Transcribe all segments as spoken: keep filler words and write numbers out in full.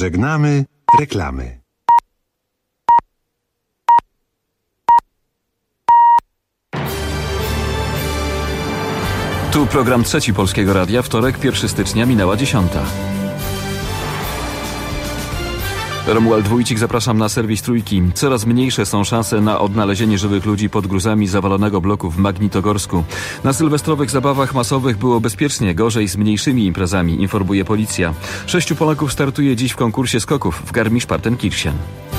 Żegnamy reklamy. Tu program Trzeci Polskiego Radia, wtorek, pierwszego stycznia, minęła dziesiąta. Romuald Wójcik, zapraszam na serwis Trójki. Coraz mniejsze są szanse na odnalezienie żywych ludzi pod gruzami zawalonego bloku w Magnitogorsku. Na sylwestrowych zabawach masowych było bezpiecznie, gorzej z mniejszymi imprezami, informuje policja. Sześciu Polaków startuje dziś w konkursie skoków w Garmisch-Partenkirchen.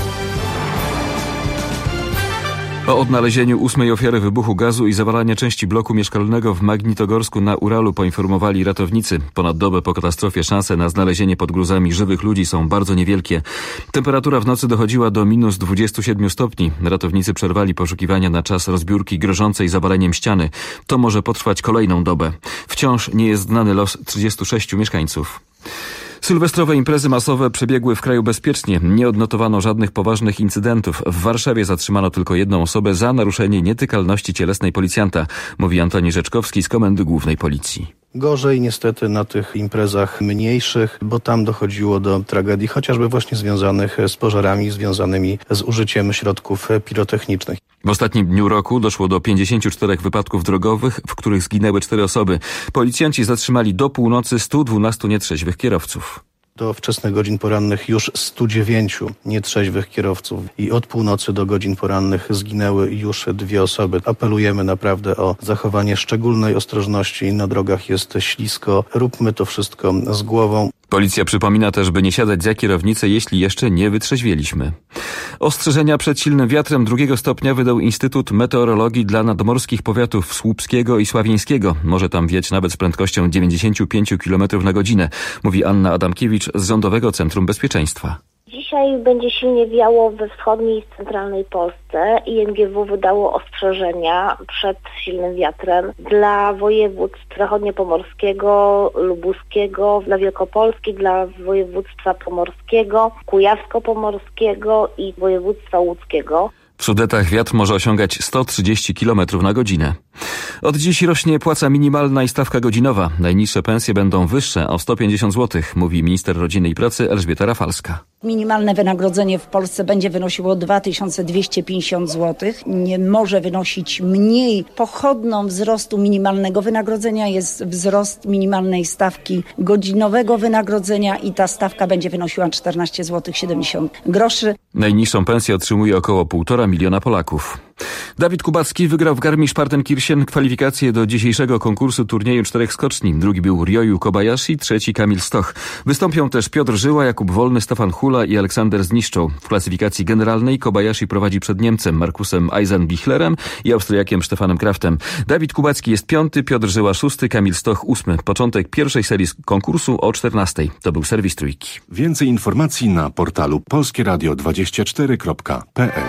O odnalezieniu ósmej ofiary wybuchu gazu i zawalania części bloku mieszkalnego w Magnitogorsku na Uralu poinformowali ratownicy. Ponad dobę po katastrofie szanse na znalezienie pod gruzami żywych ludzi są bardzo niewielkie. Temperatura w nocy dochodziła do minus dwudziestu siedmiu stopni. Ratownicy przerwali poszukiwania na czas rozbiórki grożącej zawaleniem ściany. To może potrwać kolejną dobę. Wciąż nie jest znany los trzydziestu sześciu mieszkańców. Sylwestrowe imprezy masowe przebiegły w kraju bezpiecznie. Nie odnotowano żadnych poważnych incydentów. W Warszawie zatrzymano tylko jedną osobę za naruszenie nietykalności cielesnej policjanta, mówi Antoni Rzeczkowski z Komendy Głównej Policji. Gorzej niestety na tych imprezach mniejszych, bo tam dochodziło do tragedii, chociażby właśnie związanych z pożarami, związanymi z użyciem środków pirotechnicznych. W ostatnim dniu roku doszło do pięćdziesięciu czterech wypadków drogowych, w których zginęły cztery osoby. Policjanci zatrzymali do północy stu dwunastu nietrzeźwych kierowców. Do wczesnych godzin porannych już stu dziewięciu nietrzeźwych kierowców i od północy do godzin porannych zginęły już dwie osoby. Apelujemy naprawdę o zachowanie szczególnej ostrożności. Na drogach jest ślisko. Róbmy to wszystko z głową. Policja przypomina też, by nie siadać za kierownicę, jeśli jeszcze nie wytrzeźwieliśmy. Ostrzeżenia przed silnym wiatrem drugiego stopnia wydał Instytut Meteorologii dla nadmorskich powiatów Słupskiego i Sławieńskiego. Może tam wiać nawet z prędkością dziewięćdziesięciu pięciu kilometrów na godzinę, mówi Anna Adamkiewicz z Rządowego Centrum Bezpieczeństwa. Dzisiaj będzie silnie wiało we wschodniej i centralnej Polsce. I N G W wydało ostrzeżenia przed silnym wiatrem dla województw zachodniopomorskiego, lubuskiego, dla Wielkopolski, dla województwa pomorskiego, kujawsko-pomorskiego i województwa łódzkiego. W Sudetach wiatr może osiągać sto trzydzieści kilometrów na godzinę. Od dziś rośnie płaca minimalna i stawka godzinowa. Najniższe pensje będą wyższe o sto pięćdziesiąt złotych, mówi minister rodziny i pracy Elżbieta Rafalska. Minimalne wynagrodzenie w Polsce będzie wynosiło dwa tysiące dwieście pięćdziesiąt złotych. Nie może wynosić mniej. Pochodną wzrostu minimalnego wynagrodzenia jest wzrost minimalnej stawki godzinowego wynagrodzenia i ta stawka będzie wynosiła czternaście złotych siedemdziesiąt groszy. Najniższą pensję otrzymuje około półtora miliona Polaków. Dawid Kubacki wygrał w Garmisch-Partenkirchen kwalifikacje do dzisiejszego konkursu turnieju czterech skoczni. Drugi był Ryoyu Kobayashi, trzeci Kamil Stoch. Wystąpią też Piotr Żyła, Jakub Wolny, Stefan Hula i Aleksander Zniszczą. W klasyfikacji generalnej Kobayashi prowadzi przed Niemcem Markusem Eisenbichlerem i Austriakiem Stefanem Kraftem. Dawid Kubacki jest piąty, Piotr Żyła szósty, Kamil Stoch ósmy. Początek pierwszej serii konkursu o czternastej. To był serwis Trójki. Więcej informacji na portalu polskie radio dwadzieścia cztery kropka p l.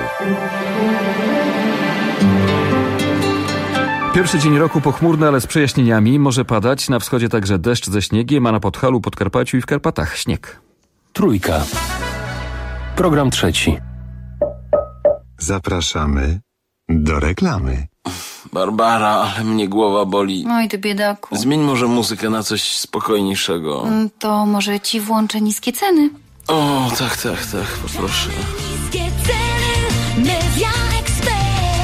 Pierwszy dzień roku pochmurny, ale z przejaśnieniami. Może padać, na wschodzie także deszcz ze śniegiem, a na Podhalu, Podkarpaciu i w Karpatach śnieg. Trójka. Program trzeci. Zapraszamy do reklamy. Barbara, ale mnie głowa boli. Oj, ty biedaku. Zmień może muzykę na coś spokojniejszego. To może ci włączę niskie ceny. O, tak, tak, tak, poproszę. Niskie ceny, Media Expert.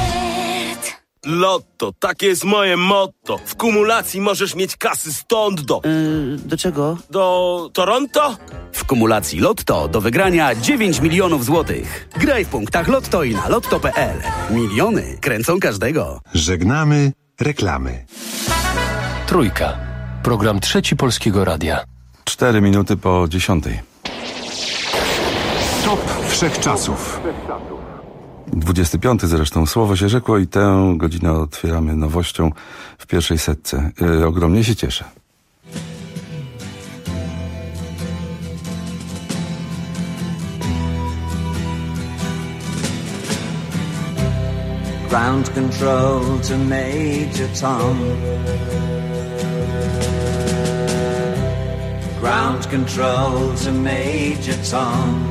Lotto, takie jest moje motto. W kumulacji możesz mieć kasy stąd do... Yy, do czego? Do Toronto? W kumulacji Lotto do wygrania dziewięć milionów złotych. Graj w punktach Lotto i na lotto kropka p l. Miliony kręcą każdego. Żegnamy reklamy. Trójka. Program Trzeci Polskiego Radia. Cztery minuty po dziesiątej. Top wszechczasów. dwudziesty piąty zresztą. Słowo się rzekło i tę godzinę otwieramy nowością w pierwszej setce. Yy, ogromnie się cieszę. Ground control to Major Tom. Ground control to Major Tom.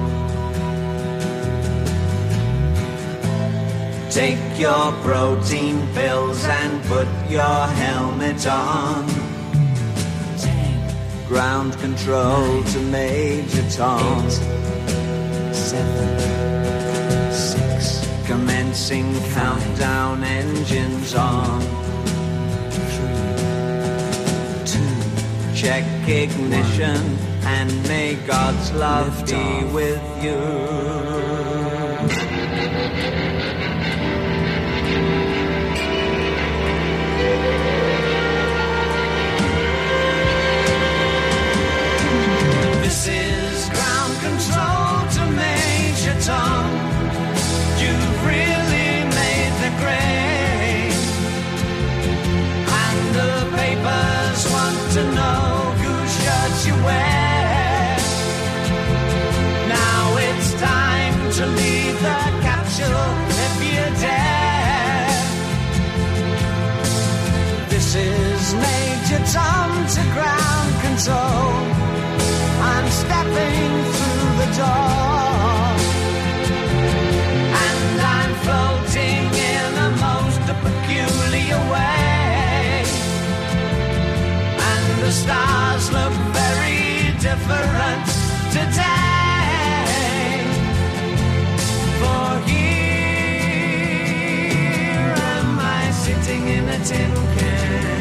Take your protein pills and put your helmet on. Ground ground control to Major Tom. Seven, six, commencing countdown, engines on. Three, two, check ignition, and may God's love be with you. This is ground control to Major Tom. You've really made the grade, and the papers want to know whose shirts you wear. Now it's time to leave the capsule if you dare. This is Major Tom to ground control. I'm stepping through the door, and I'm floating in a most peculiar way, and the stars look very different today. For here am I sitting in a tin can.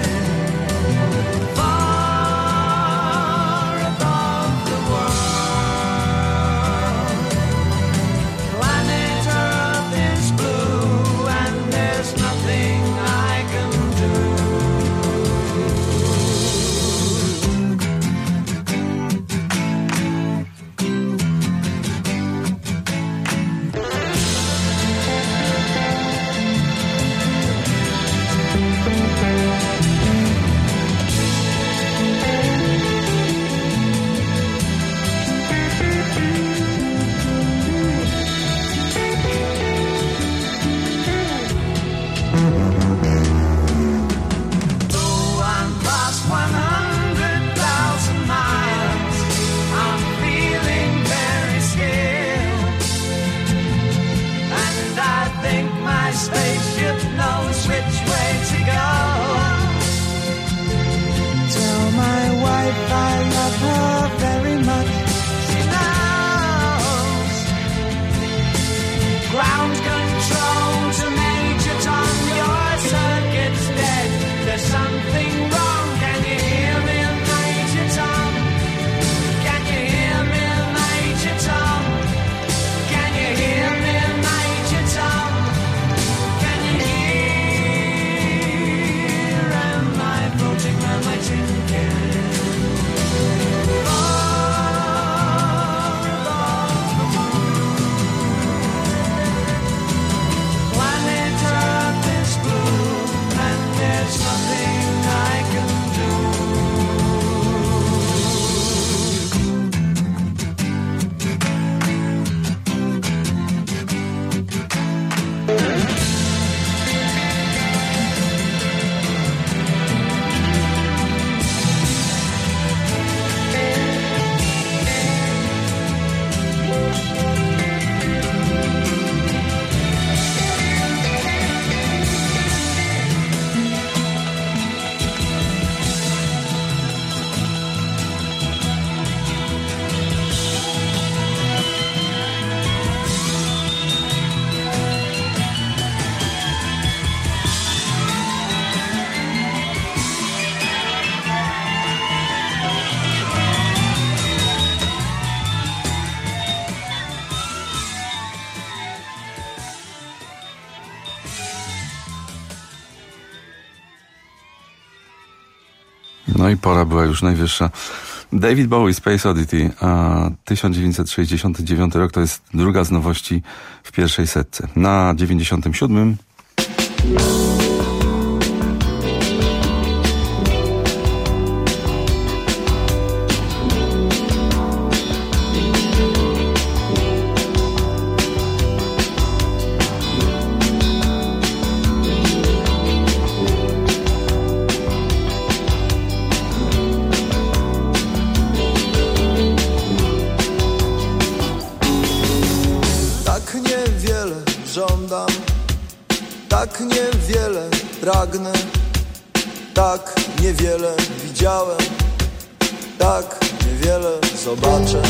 No i pora była już najwyższa. David Bowie, Space Oddity, a tysiąc dziewięćset sześćdziesiąty dziewiąty rok to jest druga z nowości w pierwszej setce. Na dziewięćdziesiątym siódmym tak niewiele pragnę, tak niewiele widziałem, tak niewiele zobaczę,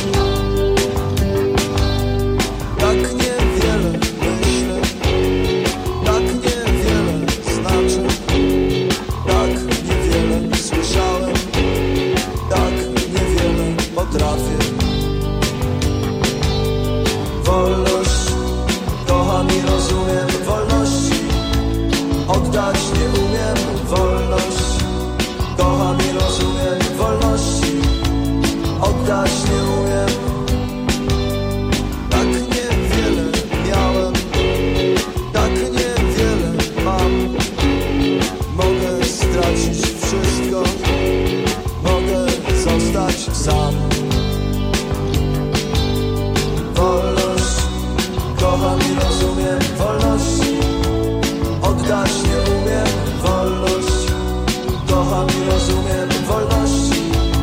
tak niewiele myślę, tak niewiele znaczy, tak niewiele słyszałem, tak niewiele potrafię. Wolność kocham i rozumiem, wolności oddać nie umiem. Wolność kocham i rozumiem, wolności oddać nie umiem. Tak niewiele miałem, tak niewiele mam. Mogę stracić wszystko, mogę zostać sam. Wolność kocham i rozumiem, wolności oddać nie umiem. Wolność kocham i rozumiem, wolności.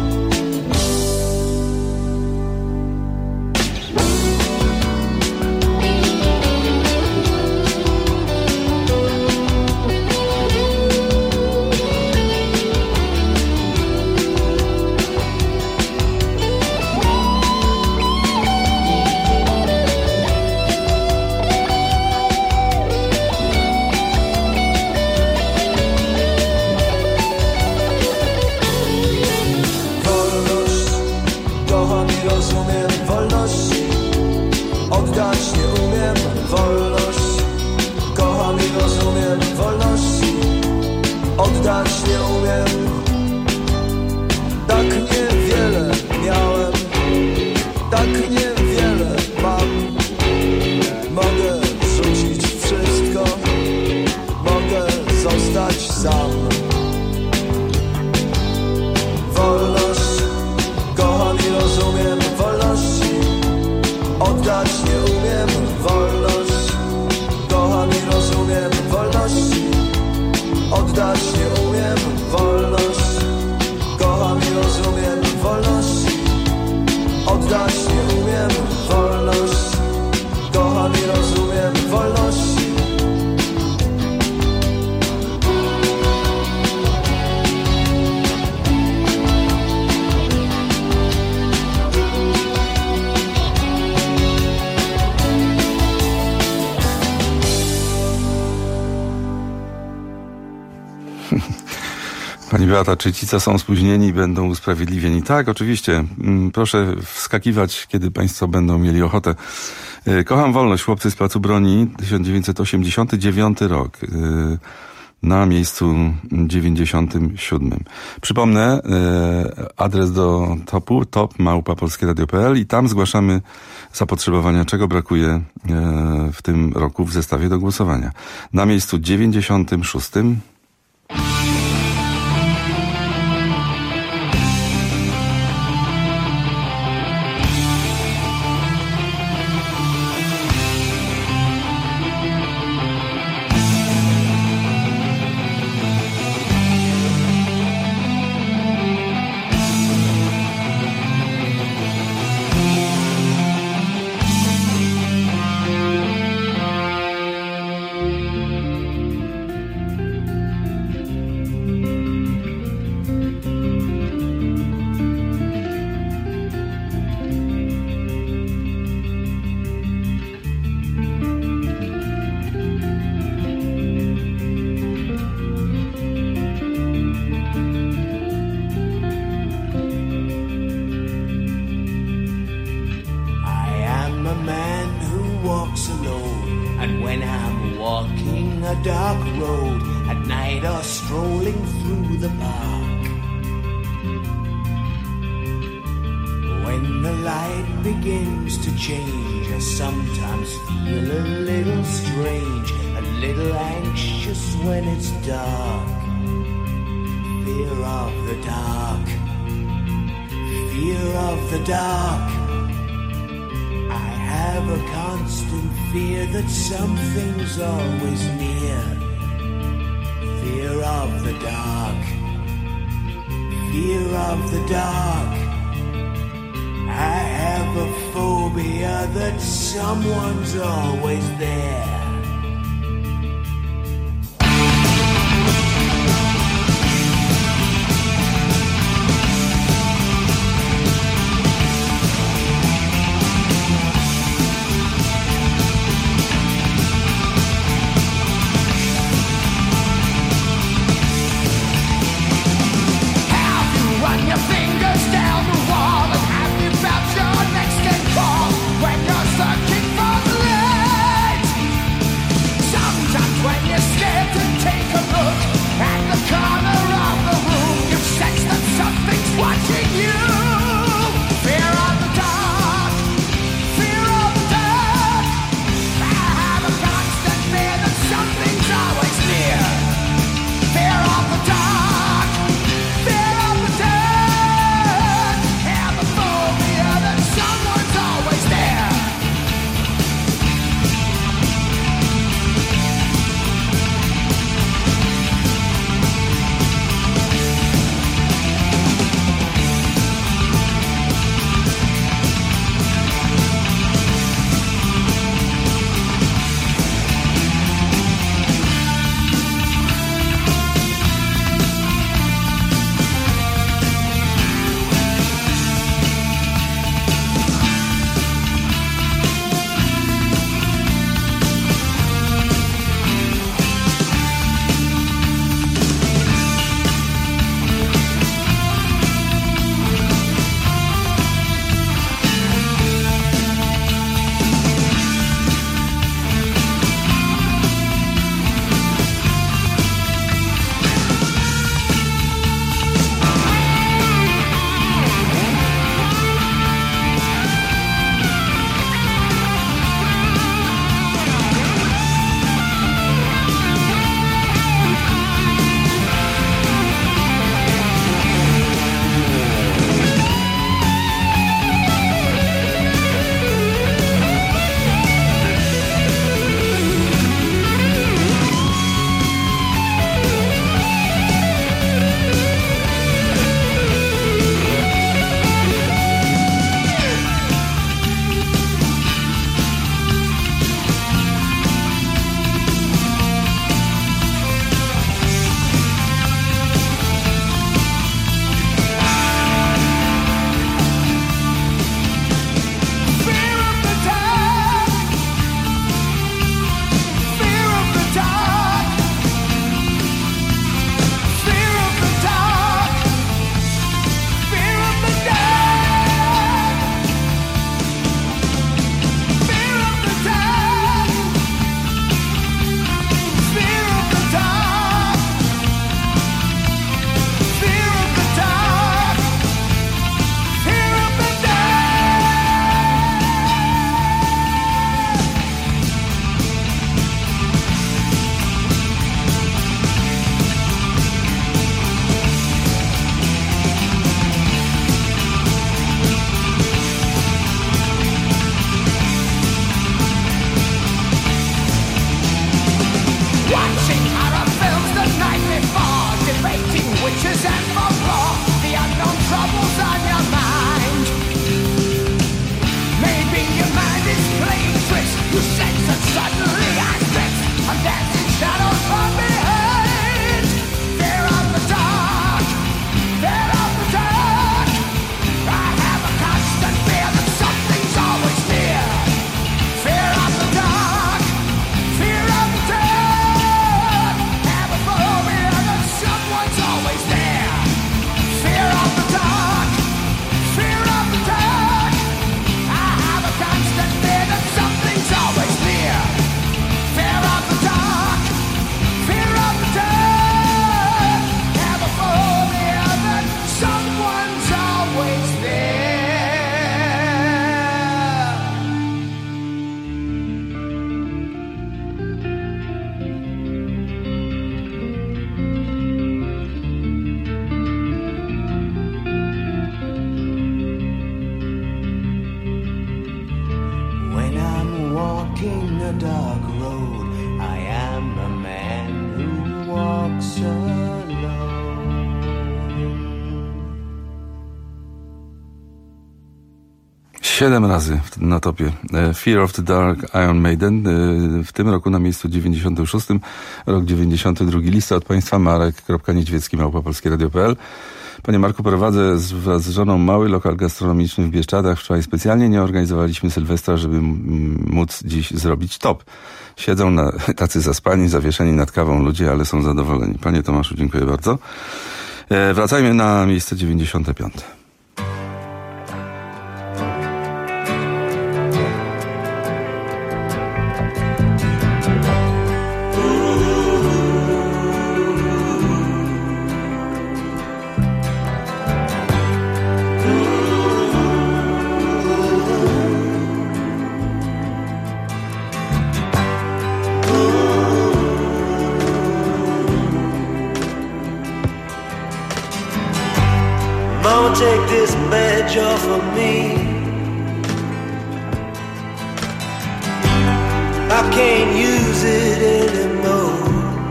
Oddać nie umiem, wolność kocham i rozumiem, wolności oddać nie umiem. Tak niewiele miałem, tak niewiele mam. Mogę rzucić wszystko, mogę zostać sam. Wolność kocham i rozumiem, wolności oddać nie umiem. Wolność kocham i rozumiem, wolności oddać nie umiem. Wolność kocham i rozumiem, wolności oddać nie umiem. Wolność kocham i rozumiem, wolności. Pani Beata, czy ci, co są spóźnieni, będą usprawiedliwieni? Tak, oczywiście. Proszę wskakiwać, kiedy państwo będą mieli ochotę. Kocham wolność. Chłopcy z Placu Broni, tysiąc dziewięćset osiemdziesiąty dziewiąty rok. Na miejscu dziewięćdziesiątym siódmym. Przypomnę, adres do topu, top małpa polskie radio kropka p l i tam zgłaszamy zapotrzebowania, czego brakuje w tym roku w zestawie do głosowania. Na miejscu dziewięćdziesiątym szóstym something's always near. Fear of the dark, fear of the dark. I have a phobia that someone's always there. Siedem razy na topie. Fear of the Dark, Iron Maiden. W tym roku na miejscu dziewięćdziesiątym szóstym, rok dziewięćdziesiąty drugi. Lista od Państwa, marek.niedźwiecki małpa polskie radio kropka p l. Panie Marku, prowadzę z, wraz z żoną mały lokal gastronomiczny w Bieszczadach. Wczoraj specjalnie nie organizowaliśmy Sylwestra, żeby móc dziś zrobić top. Siedzą na, tacy zaspani, zawieszeni nad kawą ludzie, ale są zadowoleni. Panie Tomaszu, dziękuję bardzo. E, wracajmy na miejsce dziewięćdziesiąte piąte. Take this badge off of me. I can't use it anymore.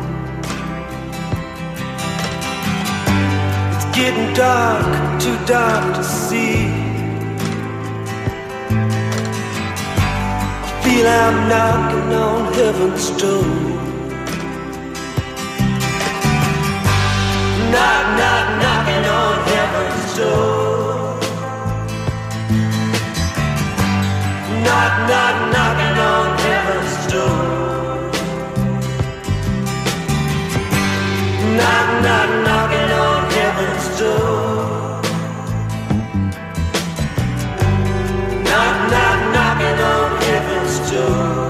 It's getting dark, too dark to see. I feel I'm knocking on heaven's door. Knock, knock, knocking on heaven's door. Knock, knock, knocking on heaven's door. Knock, knock, knocking on heaven's door. Knock, knock, knocking on heaven's door.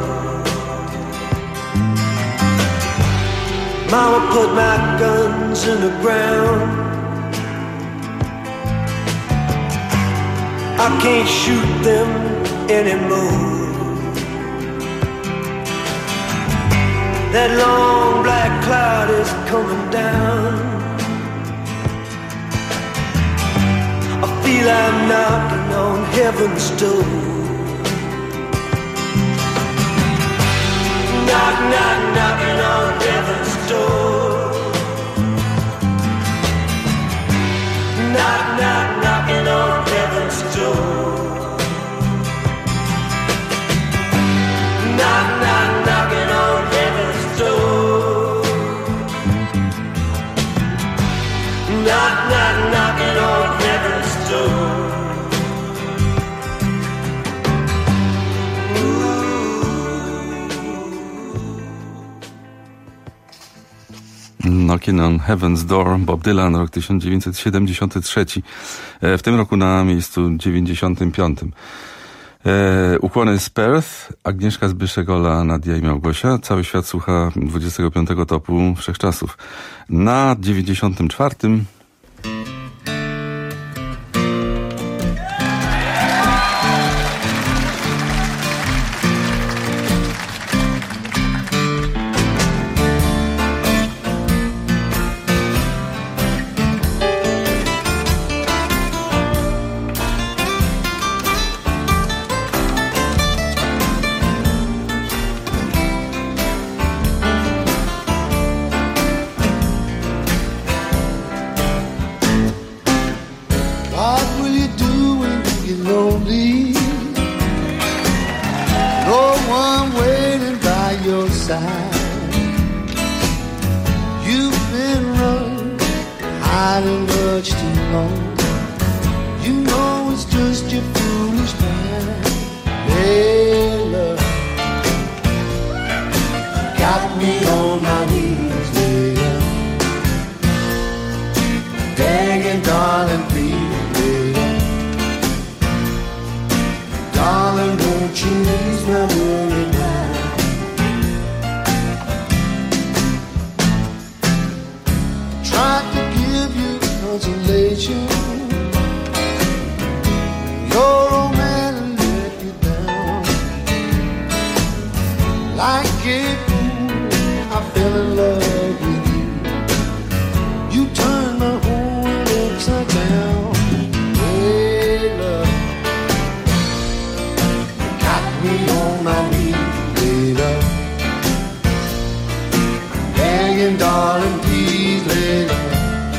Mama put my guns in the ground. I can't shoot them anymore. That long black cloud is coming down. I feel I'm knocking on heaven's door. Knock, knock, knocking on heaven's door. Knock, knock, knocking on heaven's door. Knock, knock, knocking on heaven's door. Knock, knock, knocking on heaven's door. Knocking on Heaven's Door, Bob Dylan, rok tysiąc dziewięćset siedemdziesiąty trzeci. W tym roku na miejscu dziewięćdziesiątym piątym. E, ukłony z Perth, Agnieszka Zbyszek, Ola, Nadia i Małgosia. Cały świat słucha dwudziestego piątego topu wszechczasów. Na dziewięćdziesiątym czwartym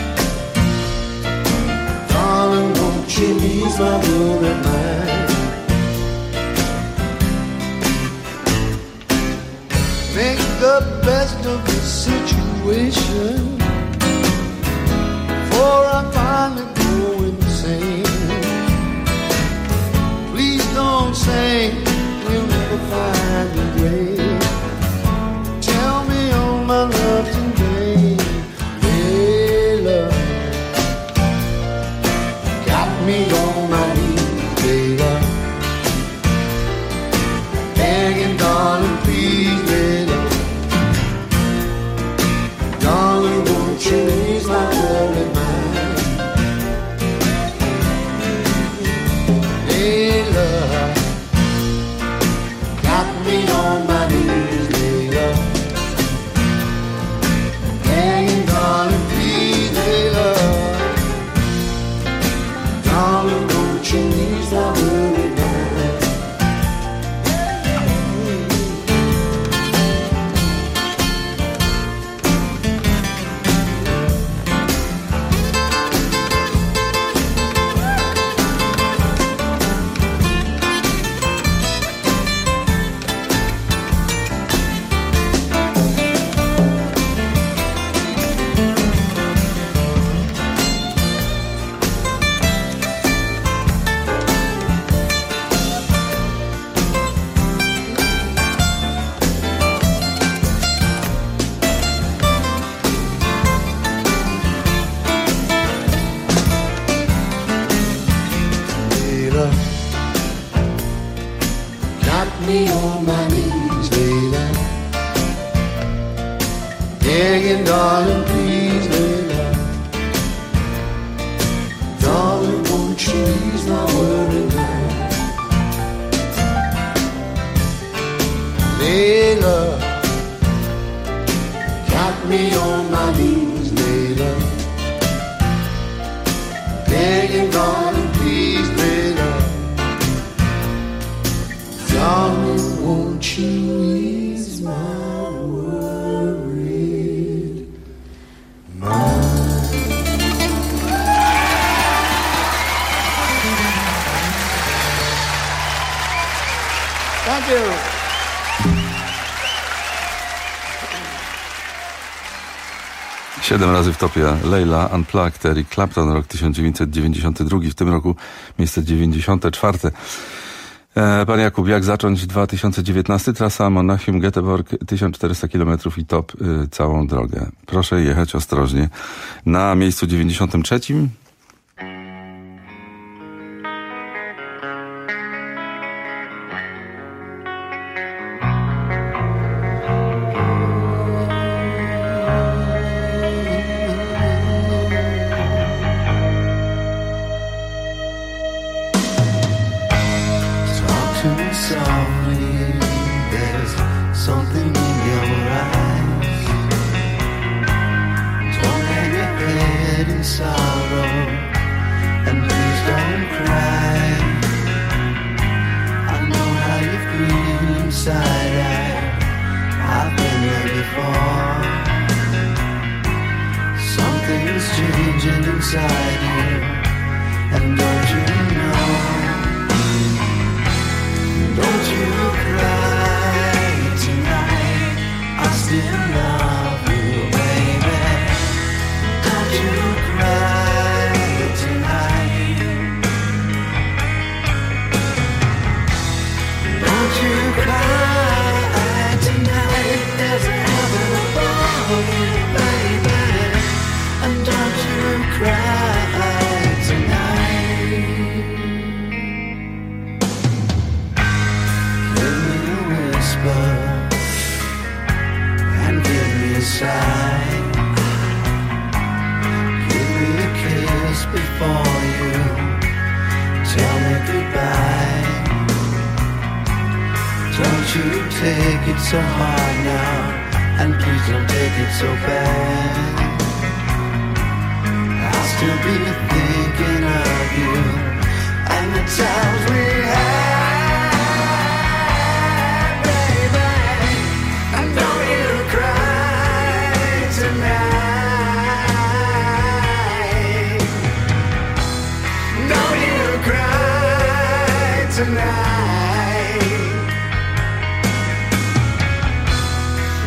my room at night. the best of the situation before I finally go insane. Please don't say we'll never find a way. Tell me all my love today. Hey, love, got me on my knees, hey, love. Begging, darling, please, hey, love. Darling, won't you ease my worry mind? Hey, love, got me on my knees, hey, love. Begging, darling, please, hey, love. Darling, won't you ease my worry mind? Got me on my knees, baby. Begging, darling, please, baby. Darling, won't you ease my worry mind? Layla, got me on my knees, Layla. Begging, darling, please, Layla. Darling, won't you ease my worried mind? Thank you. Siedem razy w topie Layla Unplugged, Eric Clapton, rok tysiąc dziewięćset dziewięćdziesiąty drugi, w tym roku miejsce dziewięćdziesiąte czwarte. E, Pan Jakub, jak zacząć dwa tysiące dziewiętnasty? Trasa Monachium-Göteborg, tysiąc czterysta kilometrów i top y, całą drogę. Proszę jechać ostrożnie. Na miejscu dziewięćdziesiątym trzecim Softly, there's something in your eyes. Don't hang your head in sorrow, and please don't cry. I know how you feel inside. I, I've been there before. Something's changing inside you, and don't you know? Don't you cry tonight, I still love you, baby. Don't you cry tonight. Don't you cry tonight, there's a heaven above you, baby. And don't you cry tonight. And give me a sign. Give me a kiss before you tell me goodbye. Don't you take it so hard now, and please don't take it so bad. I'll still be thinking of you and the times we had. Tonight, don't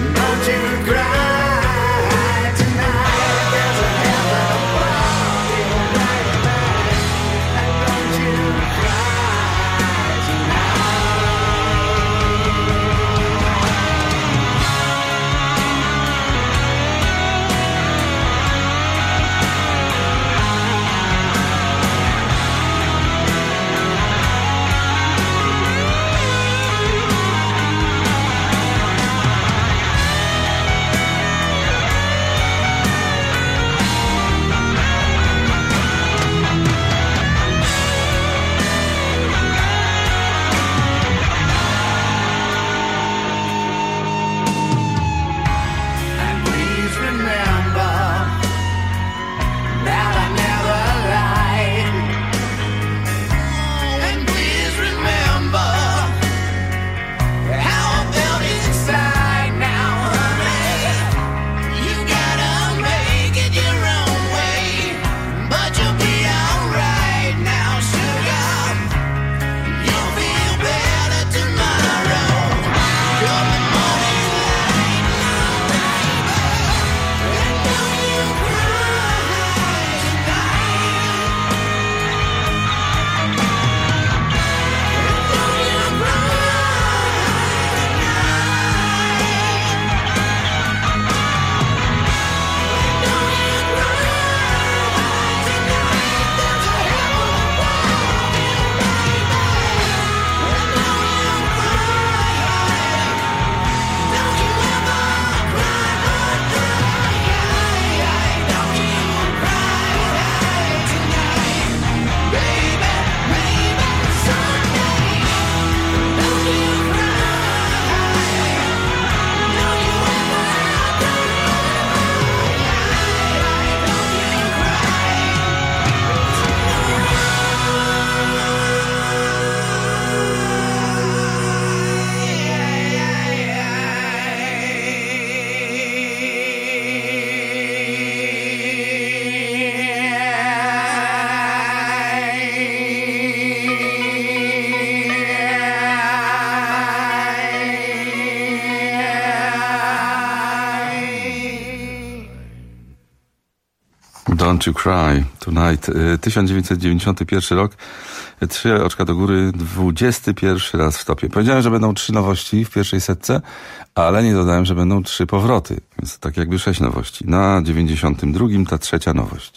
Don't You Cry Tonight. tysiąc dziewięćset dziewięćdziesiąty pierwszy rok. Trzy oczka do góry, dwudziesty pierwszy raz w topie. Powiedziałem, że będą trzy nowości w pierwszej setce, ale nie dodałem, że będą trzy powroty. Więc tak jakby sześć nowości. Na dziewięćdziesiątym drugim ta trzecia nowość.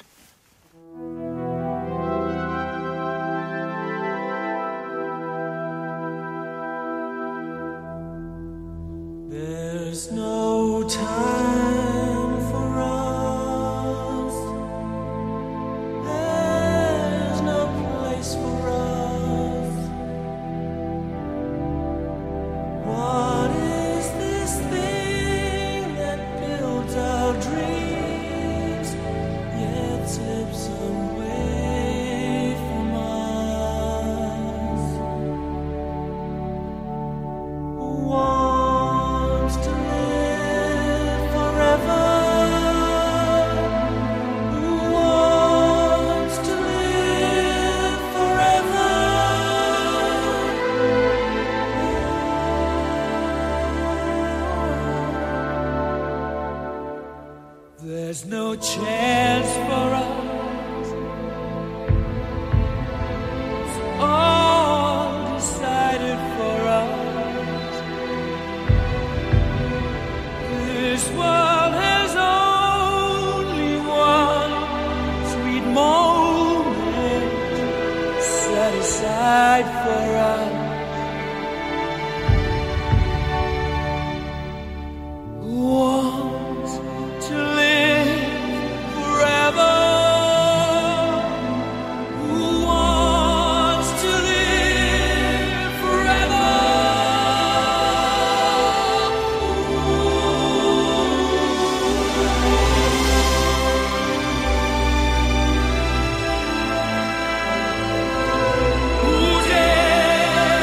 There's no time for us. There's no place for us. What is this thing that builds our dreams, yet slips away from us? What There's no chance for us. It's all decided for us. This world has only one sweet moment set aside for us. Want to live forever. Who wants to live forever? Who dare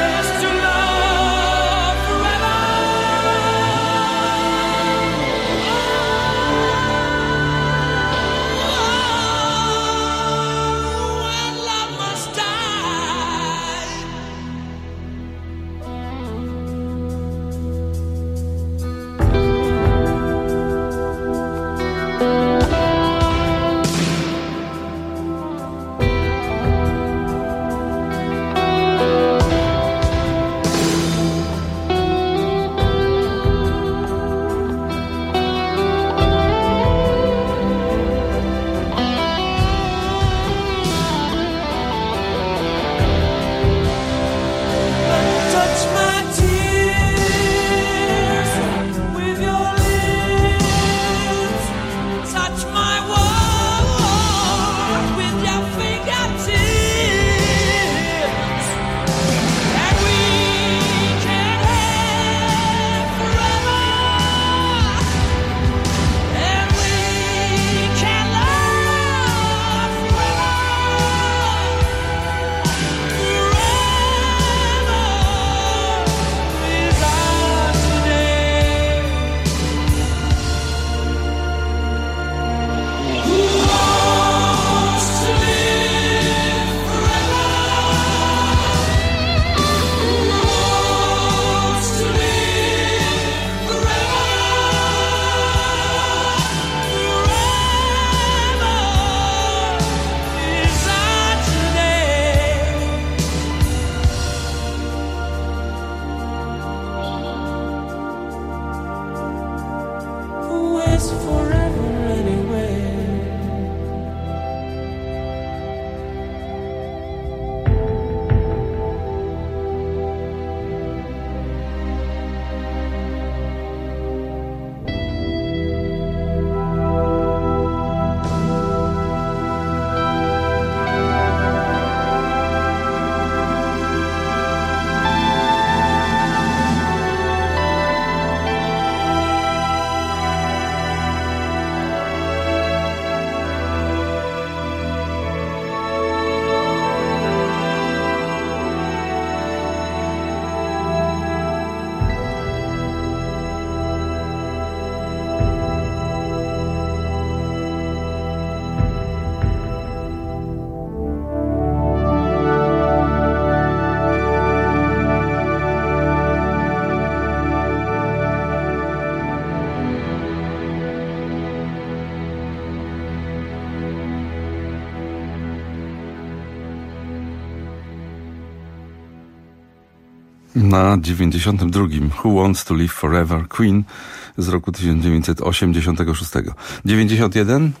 Na dziewięćdziesiątym drugim Who Wants to Live Forever? Queen z roku tysiąc dziewięćset osiemdziesiątego szóstego. dziewięćdziesiąt jeden.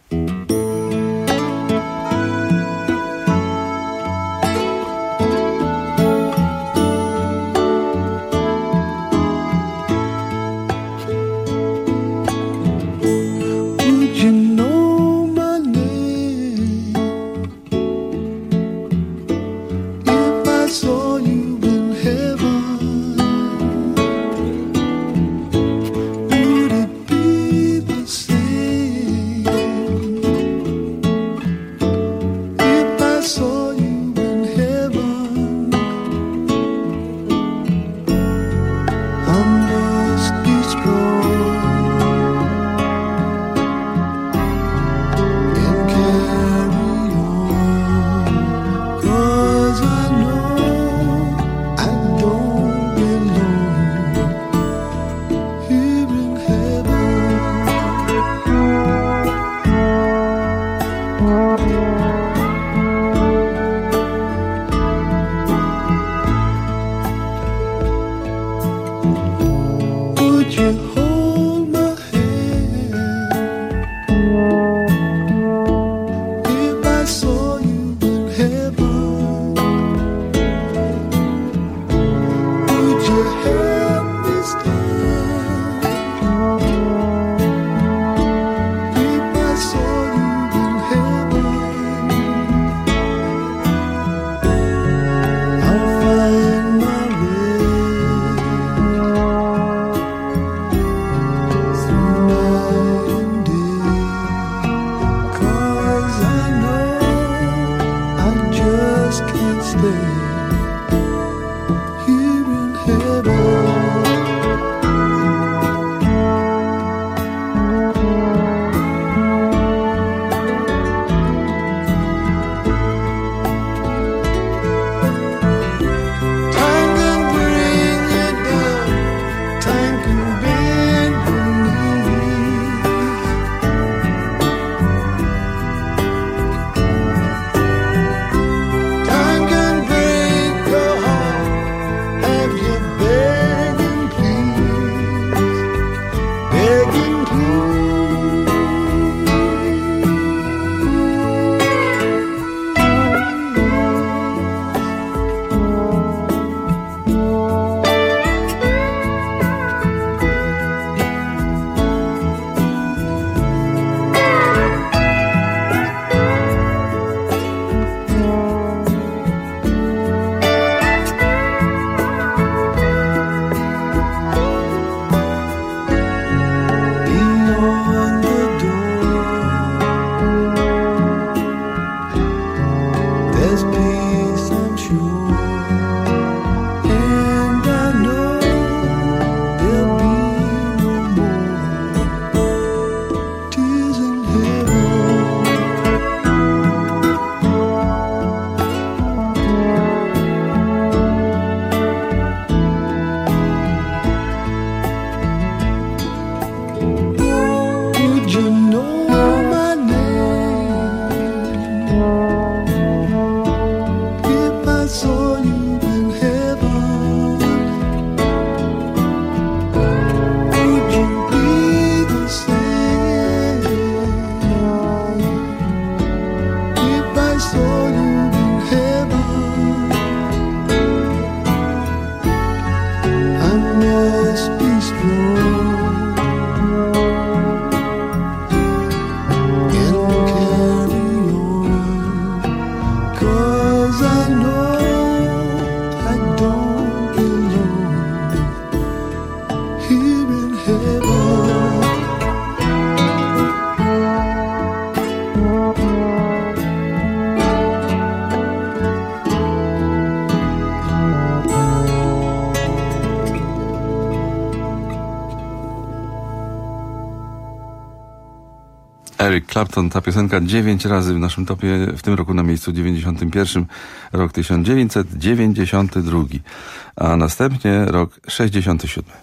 Eric Clapton, ta piosenka dziewięć razy w naszym topie, w tym roku na miejscu dziewięćdziesiątym pierwszym, rok tysiąc dziewięćset dziewięćdziesiąty drugi, a następnie rok sześćdziesiąty siódmy.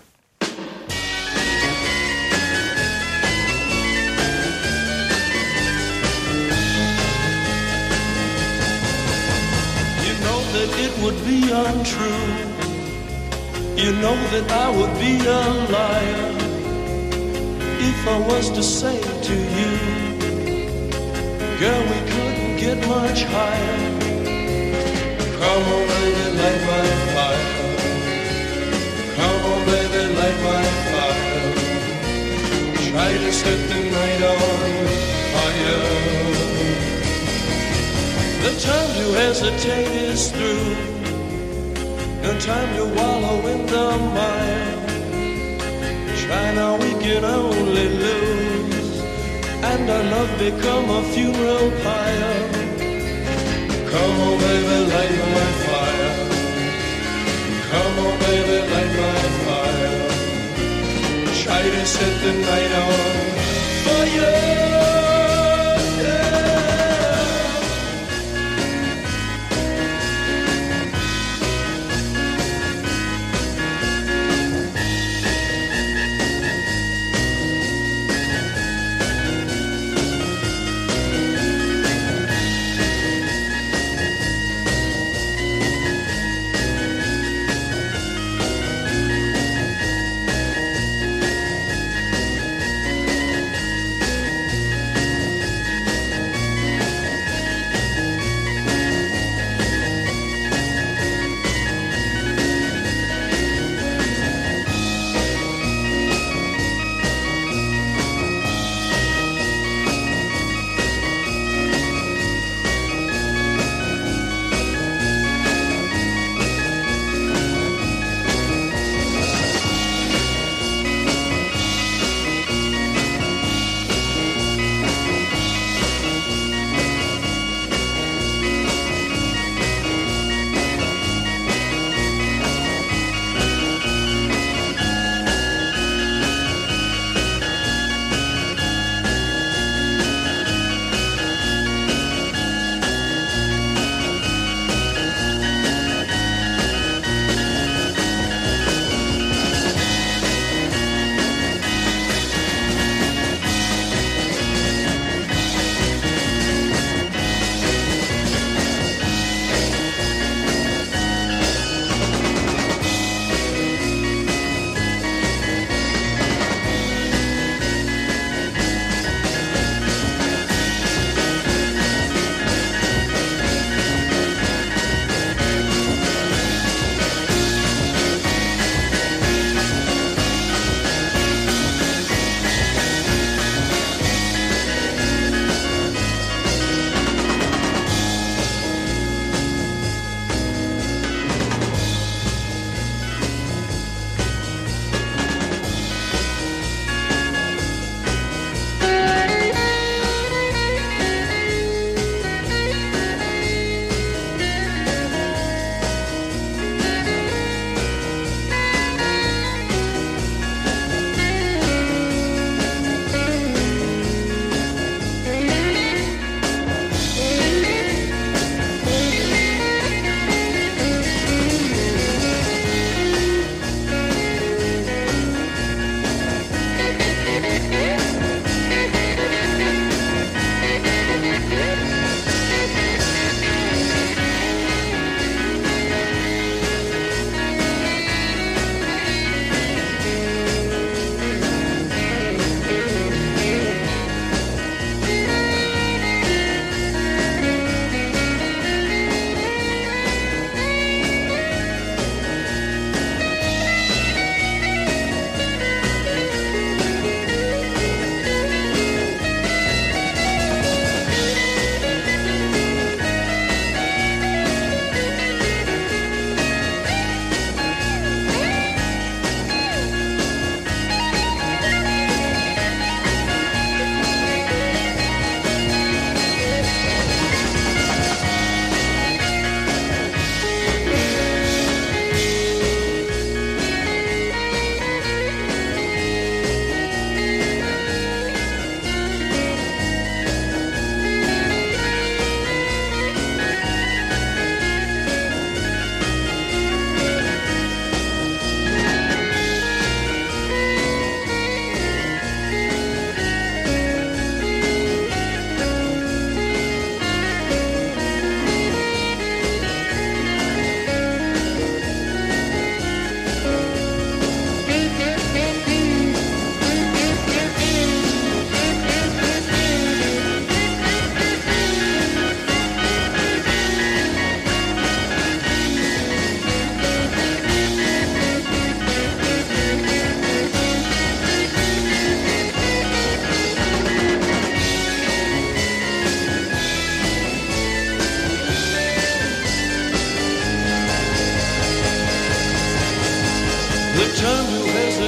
You know that it would be untrue You know that I would be a liar if I was to say to you, girl, we couldn't get much higher. Come on, baby, light my fire. Come on, baby, light my fire. Try to set the night on fire. The time to hesitate is through. No time to wallow in the mire. Try now, we can only lose, and our love become a funeral pyre. Come on, baby, light my fire. Come on, baby, light my fire. Try to set the night on fire.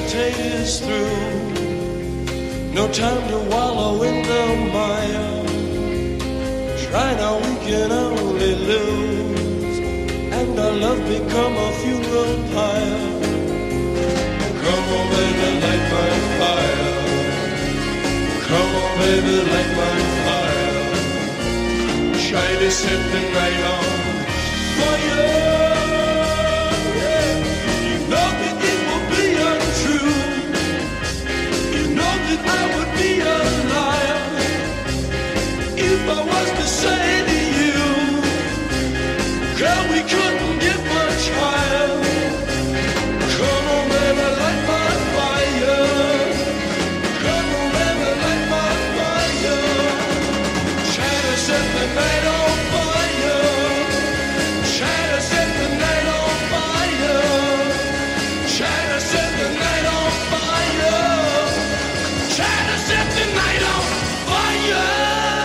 hesitate is through. No time to wallow in the mire. Try now, we can only lose, and our love become a funeral pyre. Come on, baby, light my fire. Come on, baby, light my fire. Try to set the night on fire. Yeah. You know that it will be untrue. You know that I would be a liar if I was to say to you, girl, we couldn't get much higher. Come on, baby, light my fire. Come on, baby, light my fire. Try to set the night on fire. Try to set the night on fire. Try to set the night on fire. Try to set the night on fire.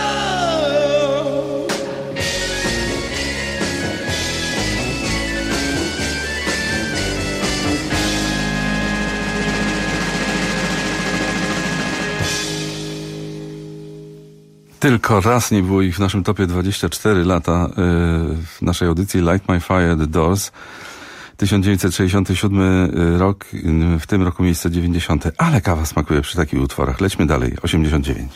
Tylko raz nie było ich w naszym topie dwadzieścia cztery lata yy, w naszej audycji Light My Fire, The Doors. tysiąc dziewięćset sześćdziesiąty siódmy rok, w tym roku miejsce dziewięćdziesiąte. Ale kawa smakuje przy takich utworach. Lećmy dalej. osiemdziesiąt dziewięć.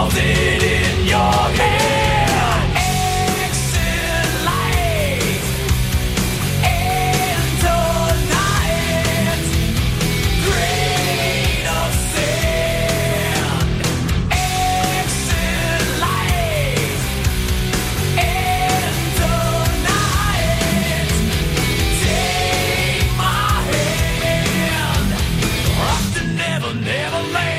hold it in your hand. Exit light into night. Grain of sand. Exit light into night. Take my hand. Off to Never, Never Land.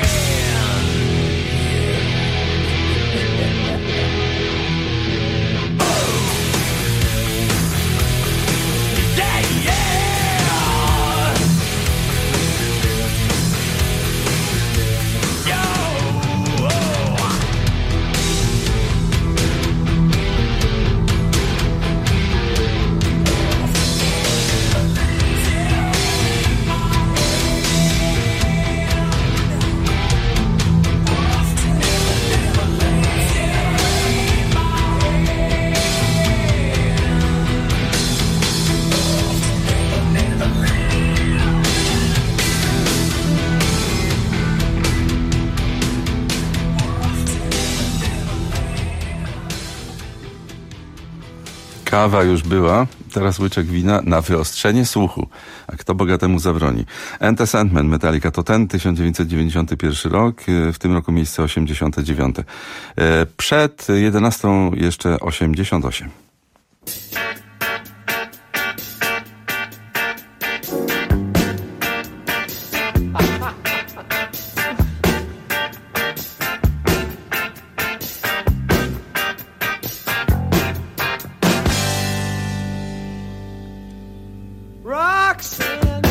Kawa już była, teraz łyczek wina na wyostrzenie słuchu. A kto bogatemu zabroni? Enter Sandman, Metallica, to ten tysiąc dziewięćset dziewięćdziesiąty pierwszy rok, w tym roku miejsce osiemdziesiąte dziewiąte. Przed jedenastą jeszcze osiemdziesiąt osiem. Roxanne,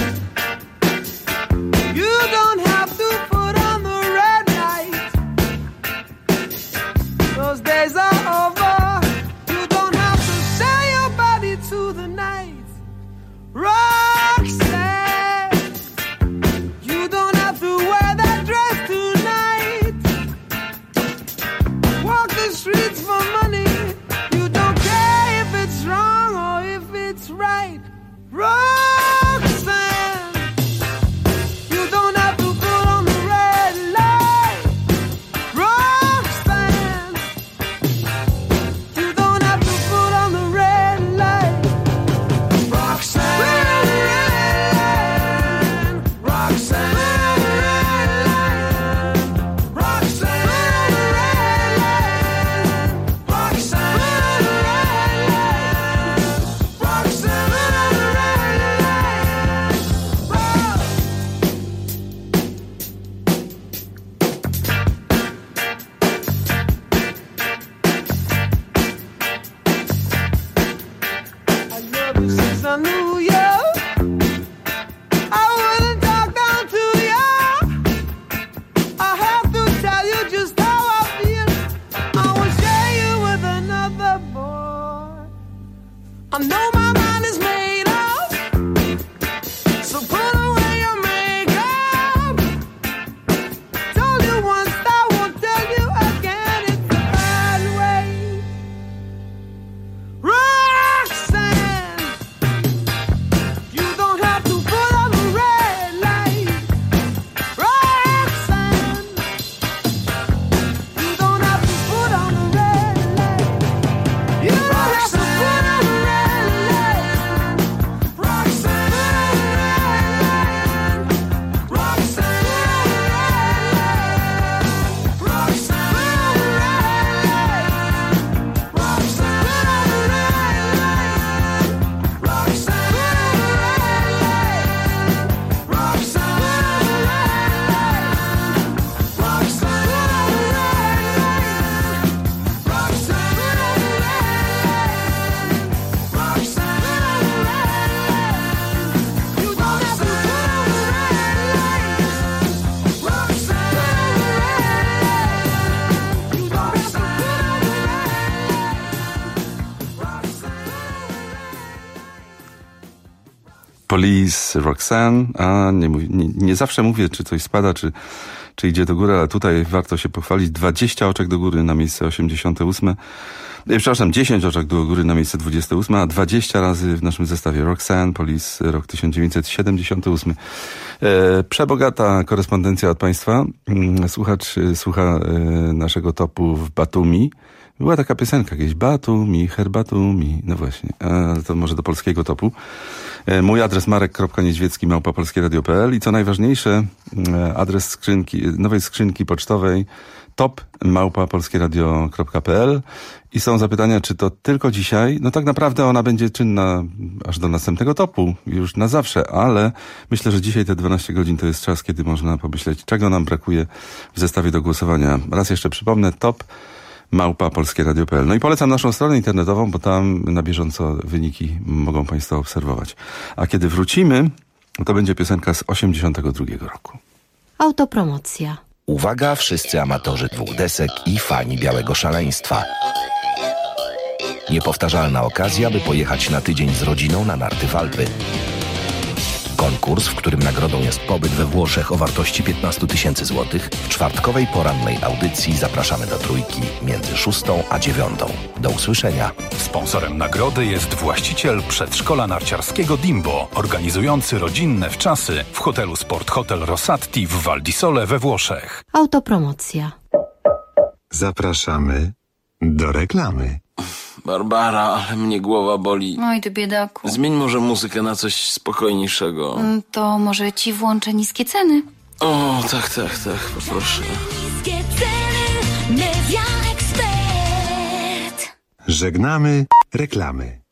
you don't have to put on the red light. Those days are over. You don't have to say your Police, Roxanne, a nie, nie, nie zawsze mówię, czy coś spada, czy, czy idzie do góry, ale tutaj warto się pochwalić. dwadzieścia oczek do góry na miejsce osiemdziesiąte ósme. E, przepraszam, dziesięć oczek do góry na miejsce dwudzieste ósme, a dwadzieścia razy w naszym zestawie Roxanne, Police, rok tysiąc dziewięćset siedemdziesiąty ósmy. E, przebogata korespondencja od Państwa. Słuchacz słucha e, naszego topu w Batumi. Była taka piosenka kiedyś, Batumi, herbatumi, no właśnie, a to może do polskiego topu. E, mój adres marek kropka niedźwiecki małpa polskie radio kropka p l i co najważniejsze, e, adres skrzynki, nowej skrzynki pocztowej top małpa polskie radio kropka p l i są zapytania, czy to tylko dzisiaj. No tak naprawdę ona będzie czynna aż do następnego topu, już na zawsze, ale myślę, że dzisiaj te dwanaście godzin to jest czas, kiedy można pomyśleć, czego nam brakuje w zestawie do głosowania. Raz jeszcze przypomnę, top małpa polskie radio kropka p l. No i polecam naszą stronę internetową, bo tam na bieżąco wyniki mogą Państwo obserwować. A kiedy wrócimy, to będzie piosenka z osiemdziesiątego drugiego roku. Autopromocja. Uwaga, wszyscy amatorzy dwóch desek i fani białego szaleństwa. Niepowtarzalna okazja, by pojechać na tydzień z rodziną na narty w Alpy. Konkurs, w którym nagrodą jest pobyt we Włoszech o wartości piętnaście tysięcy złotych. W czwartkowej porannej audycji zapraszamy do Trójki między szóstą a dziewiątą. Do usłyszenia. Sponsorem nagrody jest właściciel przedszkola narciarskiego Dimbo, organizujący rodzinne wczasy w hotelu Sport Hotel Rossatti w Val di Sole we Włoszech. Autopromocja. Zapraszamy do reklamy. Barbara, ale mnie głowa boli. Oj, ty biedaku. Zmień może muzykę na coś spokojniejszego. To może ci włączę niskie ceny. O, tak, tak, tak, poproszę. Niskie ceny, Media Expert. Żegnamy reklamy.